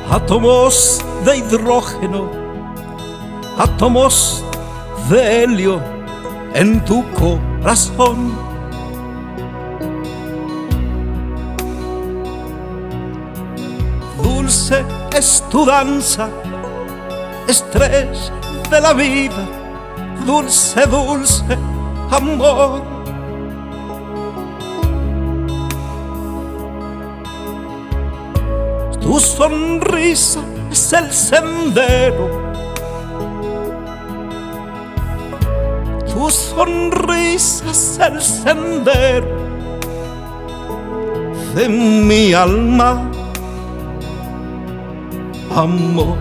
átomos de hidrógeno, átomos de helio en tu corazón. Dulce es tu danza, estrella de la vida, dulce, dulce amor. Tu sonrisa es el sendero, tu sonrisa es el sendero de mi alma, amor.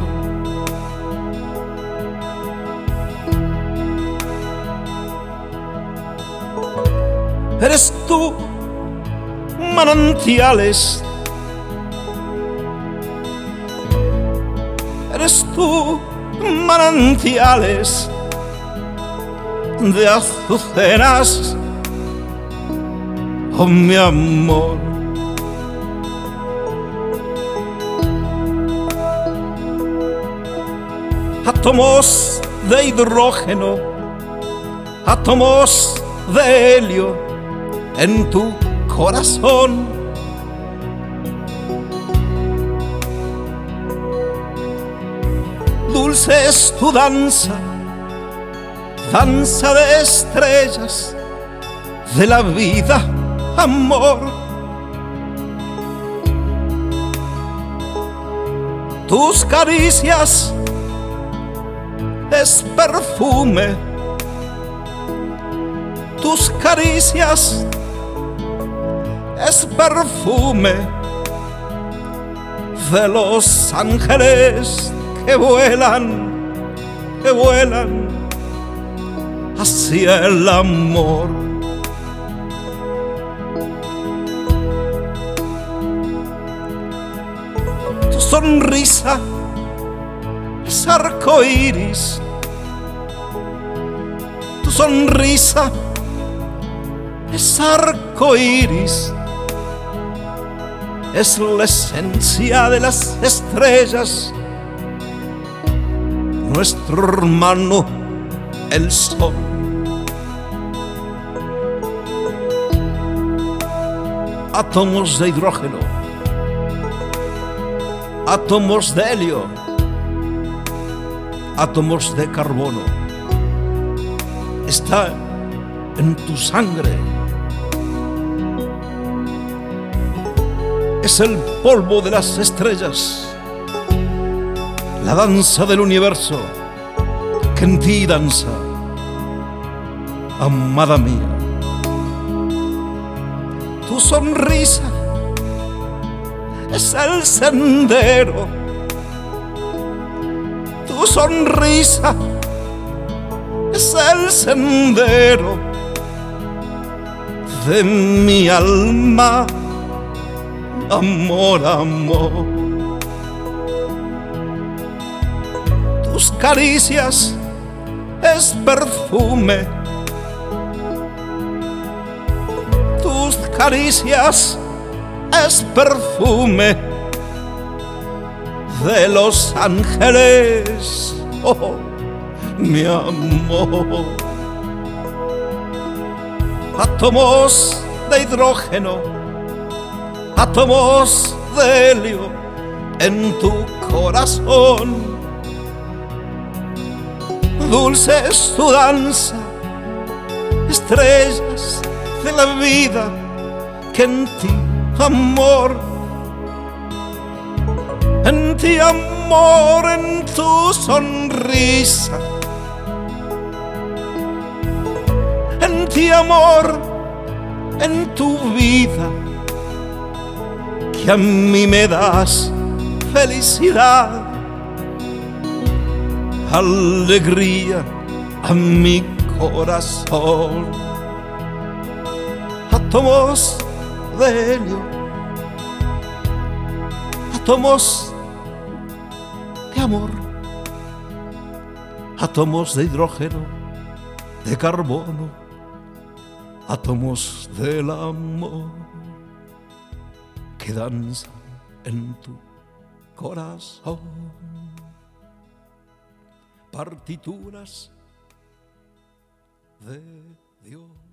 Eres tú, manantiales, eres tú, manantiales de azucenas, oh mi amor. Átomos de hidrógeno, átomos de helio en tu corazón. Dulce es tu danza, danza de estrellas de la vida, amor. Tus caricias es perfume, tus caricias es perfume de los ángeles que vuelan hacia el amor. Tu sonrisa es arcoíris, tu sonrisa es arcoíris, es la esencia de las estrellas, nuestro hermano el sol. Átomos de hidrógeno, átomos de helio, átomos de carbono, está en tu sangre. Es el polvo de las estrellas, la danza del universo que en ti danza, amada mía. Tu sonrisa es el sendero, tu sonrisa es el sendero de mi alma, amor, amor. Tus caricias es perfume, tus caricias es perfume de los ángeles, oh, mi amor. Átomos de hidrógeno, átomos de helio en tu corazón. Dulce es tu danza, estrellas de la vida que en ti, amor, en ti, amor, en tu sonrisa, en ti, amor, en tu vida, que a mí me das felicidad, alegría a mi corazón. Átomos de helio, átomos de amor, átomos de hidrógeno, de carbono, átomos del amor que danzan en tu corazón. Partituras de Dios.